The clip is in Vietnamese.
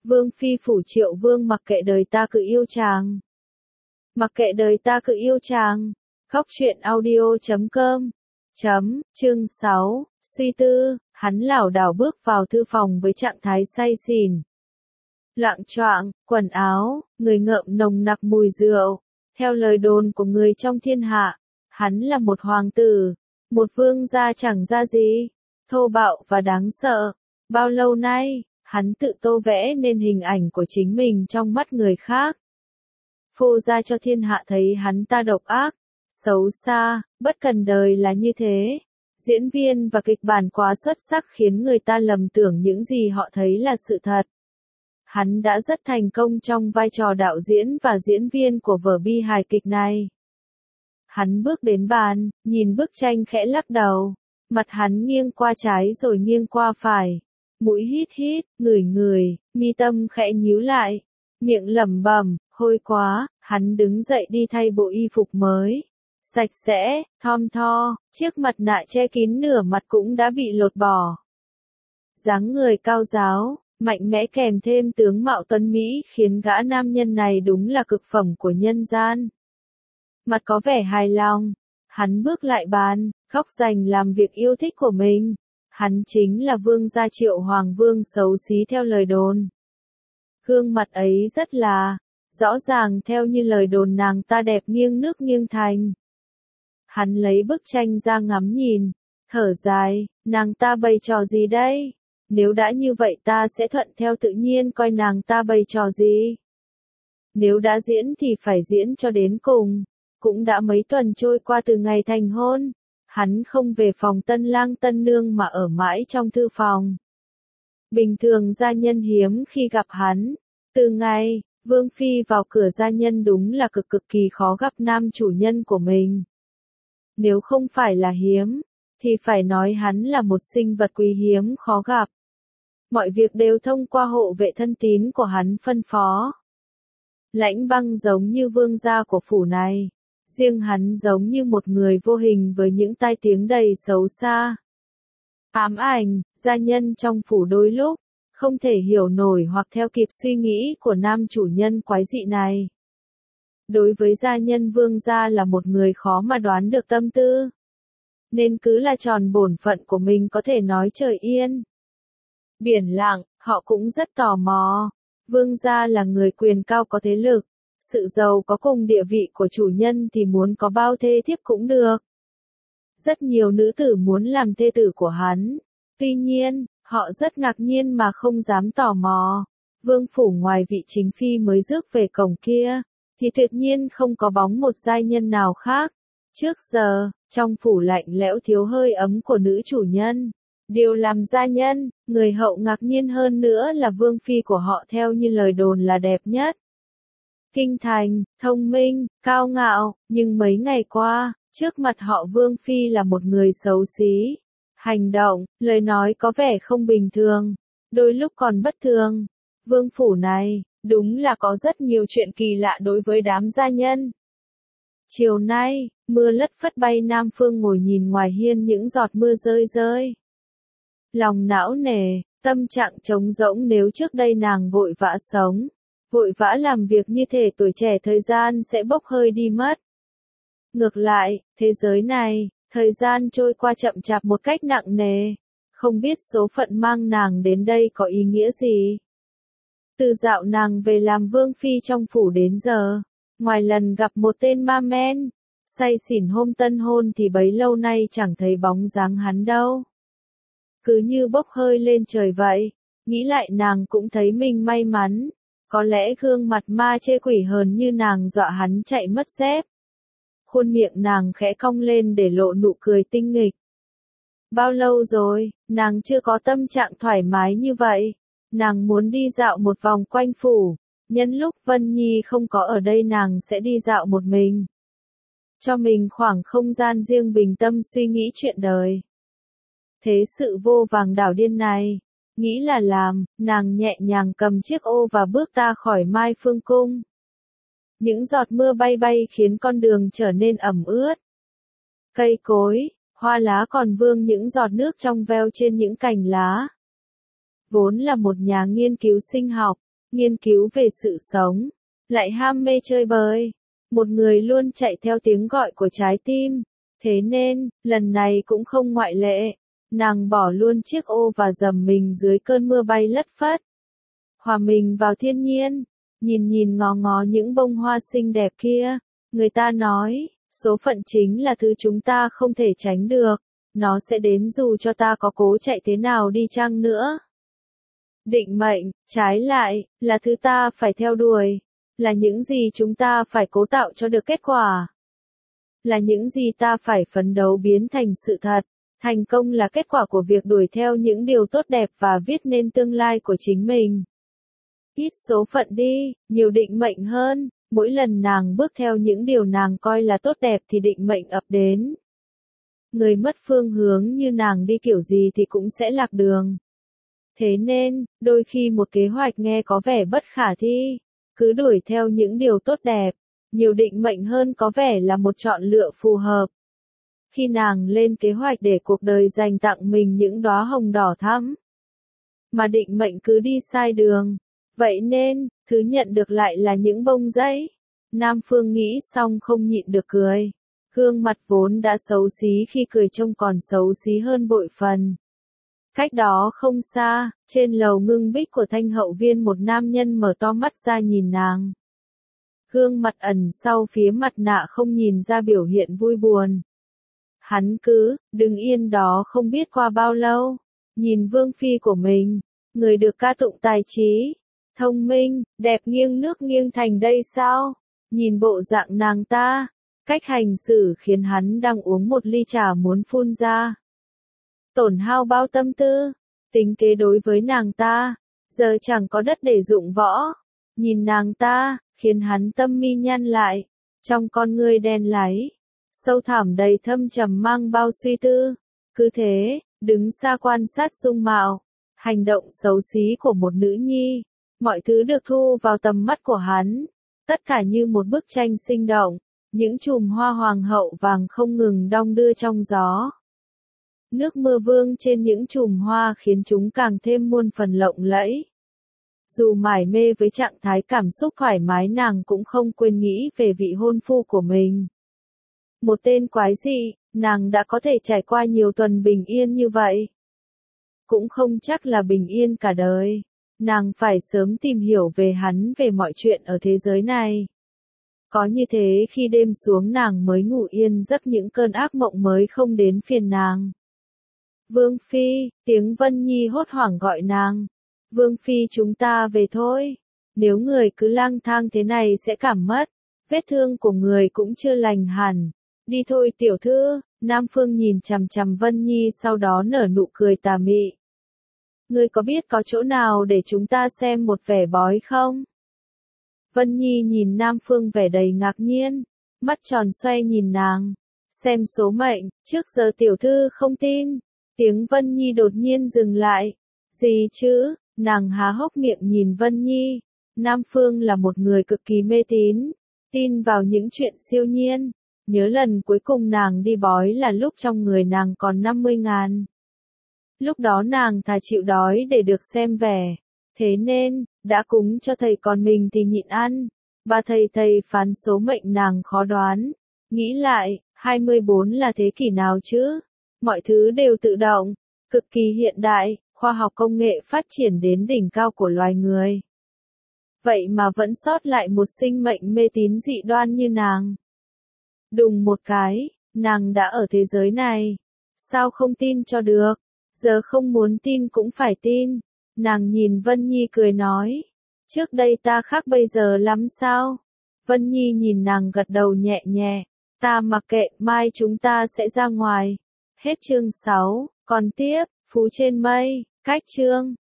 Vương phi phủ Triệu Vương mặc kệ đời ta cứ yêu chàng. Mặc kệ đời ta cứ yêu chàng. Góc truyện audio.com. Chương 6, suy tư, hắn lảo đảo bước vào thư phòng với trạng thái say xỉn. Loạng choạng, quần áo, người ngợm nồng nặc mùi rượu. Theo lời đồn của người trong thiên hạ, hắn là một hoàng tử, một vương gia chẳng ra gì, thô bạo và đáng sợ. Bao lâu nay, hắn tự tô vẽ nên hình ảnh của chính mình trong mắt người khác. Phô ra cho thiên hạ thấy hắn ta độc ác, xấu xa, bất cần đời là như thế. Diễn viên và kịch bản quá xuất sắc khiến người ta lầm tưởng những gì họ thấy là sự thật. Hắn đã rất thành công trong vai trò đạo diễn và diễn viên của vở bi hài kịch này. Hắn bước đến bàn, nhìn bức tranh khẽ lắc đầu. Mặt hắn nghiêng qua trái rồi nghiêng qua phải. Mũi hít hít, ngửi ngửi, mi tâm khẽ nhíu lại. Miệng lẩm bẩm, hôi quá, hắn đứng dậy đi thay bộ y phục mới. Sạch sẽ, thon tho, chiếc mặt nạ che kín nửa mặt cũng đã bị lột bỏ. Dáng người cao ráo, mạnh mẽ kèm thêm tướng mạo tuấn Mỹ khiến gã nam nhân này đúng là cực phẩm của nhân gian. Mặt có vẻ hài lòng, hắn bước lại bàn, góc dành làm việc yêu thích của mình. Hắn chính là vương gia Triệu Hoàng Vương xấu xí theo lời đồn. Gương mặt ấy rất là, rõ ràng theo như lời đồn nàng ta đẹp nghiêng nước nghiêng thành. Hắn lấy bức tranh ra ngắm nhìn, thở dài, nàng ta bày trò gì đây? Nếu đã như vậy ta sẽ thuận theo tự nhiên coi nàng ta bày trò gì. Nếu đã diễn thì phải diễn cho đến cùng. Cũng đã mấy tuần trôi qua từ ngày thành hôn. Hắn không về phòng tân lang tân nương mà ở mãi trong thư phòng. Bình thường gia nhân hiếm khi gặp hắn. Từ ngày, Vương Phi vào cửa gia nhân đúng là cực kỳ khó gặp nam chủ nhân của mình. Nếu không phải là hiếm, thì phải nói hắn là một sinh vật quý hiếm khó gặp. Mọi việc đều thông qua hộ vệ thân tín của hắn phân phó. Lãnh Băng giống như vương gia của phủ này. Riêng hắn giống như một người vô hình với những tai tiếng đầy xấu xa. Ám ảnh, gia nhân trong phủ đôi lúc, không thể hiểu nổi hoặc theo kịp suy nghĩ của nam chủ nhân quái dị này. Đối với gia nhân vương gia là một người khó mà đoán được tâm tư. Nên cứ là tròn bổn phận của mình có thể nói trời yên. Biển lặng, họ cũng rất tò mò. Vương gia là người quyền cao có thế lực. Sự giàu có cùng địa vị của chủ nhân thì muốn có bao thê thiếp cũng được. Rất nhiều nữ tử muốn làm thê tử của hắn. Tuy nhiên, họ rất ngạc nhiên mà không dám tò mò. Vương phủ ngoài vị chính phi mới rước về cổng kia, thì tuyệt nhiên không có bóng một giai nhân nào khác. Trước giờ, trong phủ lạnh lẽo thiếu hơi ấm của nữ chủ nhân. Điều làm gia nhân, người hậu ngạc nhiên hơn nữa là vương phi của họ theo như lời đồn là đẹp nhất. Kinh thành, thông minh, cao ngạo, nhưng mấy ngày qua, trước mặt họ vương phi là một người xấu xí. Hành động, lời nói có vẻ không bình thường, đôi lúc còn bất thường. Vương phủ này, đúng là có rất nhiều chuyện kỳ lạ đối với đám gia nhân. Chiều nay, mưa lất phất bay Nam Phương ngồi nhìn ngoài hiên những giọt mưa rơi rơi. Lòng não nề, tâm trạng trống rỗng nếu trước đây nàng vội vã sống, vội vã làm việc như thể tuổi trẻ thời gian sẽ bốc hơi đi mất. Ngược lại, thế giới này, thời gian trôi qua chậm chạp một cách nặng nề, không biết số phận mang nàng đến đây có ý nghĩa gì. Từ dạo nàng về làm vương phi trong phủ đến giờ, ngoài lần gặp một tên ma men, say xỉn hôm tân hôn thì bấy lâu nay chẳng thấy bóng dáng hắn đâu. Cứ như bốc hơi lên trời vậy, nghĩ lại nàng cũng thấy mình may mắn, có lẽ gương mặt ma chê quỷ hờn như nàng dọa hắn chạy mất dép. Khuôn miệng nàng khẽ cong lên để lộ nụ cười tinh nghịch. Bao lâu rồi, nàng chưa có tâm trạng thoải mái như vậy. Nàng muốn đi dạo một vòng quanh phủ, nhân lúc Vân Nhi không có ở đây nàng sẽ đi dạo một mình. Cho mình khoảng không gian riêng bình tâm suy nghĩ chuyện đời. Thế sự vô vàng đảo điên này, nghĩ là làm, nàng nhẹ nhàng cầm chiếc ô và bước ra khỏi Mai Phương Cung. Những giọt mưa bay bay khiến con đường trở nên ẩm ướt. Cây cối, hoa lá còn vương những giọt nước trong veo trên những cành lá. Vốn là một nhà nghiên cứu sinh học, nghiên cứu về sự sống, lại ham mê chơi bời. Một người luôn chạy theo tiếng gọi của trái tim. Thế nên, lần này cũng không ngoại lệ. Nàng bỏ luôn chiếc ô và dầm mình dưới cơn mưa bay lất phất. Hòa mình vào thiên nhiên, nhìn ngó ngó những bông hoa xinh đẹp kia. Người ta nói, số phận chính là thứ chúng ta không thể tránh được. Nó sẽ đến dù cho ta có cố chạy thế nào đi chăng nữa. Định mệnh, trái lại, là thứ ta phải theo đuổi. Là những gì chúng ta phải cố tạo cho được kết quả. Là những gì ta phải phấn đấu biến thành sự thật. Thành công là kết quả của việc đuổi theo những điều tốt đẹp và viết nên tương lai của chính mình. Ít số phận đi, nhiều định mệnh hơn. Mỗi lần nàng bước theo những điều nàng coi là tốt đẹp thì định mệnh ập đến. Người mất phương hướng như nàng đi kiểu gì thì cũng sẽ lạc đường. Thế nên, đôi khi một kế hoạch nghe có vẻ bất khả thi, cứ đuổi theo những điều tốt đẹp, nhiều định mệnh hơn có vẻ là một chọn lựa phù hợp. Khi nàng lên kế hoạch để cuộc đời dành tặng mình những đóa hồng đỏ thắm, mà định mệnh cứ đi sai đường, vậy nên, thứ nhận được lại là những bông giấy. Nam Phương nghĩ xong không nhịn được cười. Gương mặt vốn đã xấu xí khi cười trông còn xấu xí hơn bội phần. Cách đó không xa, trên lầu ngưng bích của Thanh Hậu Viên một nam nhân mở to mắt ra nhìn nàng. Gương mặt ẩn sau phía mặt nạ không nhìn ra biểu hiện vui buồn. Hắn cứ, đứng yên đó không biết qua bao lâu, nhìn vương phi của mình, người được ca tụng tài trí, thông minh, đẹp nghiêng nước nghiêng thành đây sao? Nhìn bộ dạng nàng ta, cách hành xử khiến hắn đang uống một ly trà muốn phun ra. Tổn hao bao tâm tư, tính kế đối với nàng ta, giờ chẳng có đất để dụng võ. Nhìn nàng ta, khiến hắn tâm mi nhăn lại, trong con ngươi đen láy, sâu thẳm đầy thâm trầm mang bao suy tư. Cứ thế, đứng xa quan sát dung mạo, hành động xấu xí của một nữ nhi, mọi thứ được thu vào tầm mắt của hắn, tất cả như một bức tranh sinh động, những chùm hoa hoàng hậu vàng không ngừng đong đưa trong gió. Nước mưa vương trên những chùm hoa khiến chúng càng thêm muôn phần lộng lẫy. Dù mải mê với trạng thái cảm xúc thoải mái nàng cũng không quên nghĩ về vị hôn phu của mình. Một tên quái dị, nàng đã có thể trải qua nhiều tuần bình yên như vậy. Cũng không chắc là bình yên cả đời. Nàng phải sớm tìm hiểu về hắn về mọi chuyện ở thế giới này. Có như thế khi đêm xuống nàng mới ngủ yên giấc những cơn ác mộng mới không đến phiền nàng. Vương Phi, tiếng Vân Nhi hốt hoảng gọi nàng. Vương Phi chúng ta về thôi. Nếu người cứ lang thang thế này sẽ cảm mất. Vết thương của người cũng chưa lành hẳn. Đi thôi tiểu thư. Nam Phương nhìn chằm chằm Vân Nhi sau đó nở nụ cười tà mị. Ngươi có biết có chỗ nào để chúng ta xem một vẻ bói không? Vân Nhi nhìn Nam Phương vẻ đầy ngạc nhiên. Mắt tròn xoay nhìn nàng. Xem số mệnh, trước giờ tiểu thư không tin. Tiếng Vân Nhi đột nhiên dừng lại. Gì chứ? Nàng há hốc miệng nhìn Vân Nhi. Nam Phương là một người cực kỳ mê tín, tin vào những chuyện siêu nhiên. Nhớ lần cuối cùng nàng đi bói là lúc trong người nàng còn 50.000. Lúc đó nàng thà chịu đói để được xem vẻ. Thế nên, đã cúng cho thầy còn mình thì nhịn ăn. Ba thầy phán số mệnh nàng khó đoán. Nghĩ lại, 24 là thế kỷ nào chứ? Mọi thứ đều tự động, cực kỳ hiện đại, khoa học công nghệ phát triển đến đỉnh cao của loài người. Vậy mà vẫn sót lại một sinh mệnh mê tín dị đoan như nàng. Đùng một cái, nàng đã ở thế giới này. Sao không tin cho được? Giờ không muốn tin cũng phải tin. Nàng nhìn Vân Nhi cười nói. Trước đây ta khác bây giờ lắm sao? Vân Nhi nhìn nàng gật đầu nhẹ nhẹ. Ta mặc kệ, mai chúng ta sẽ ra ngoài. Hết chương 6, còn tiếp, Phú trên mây, cách chương.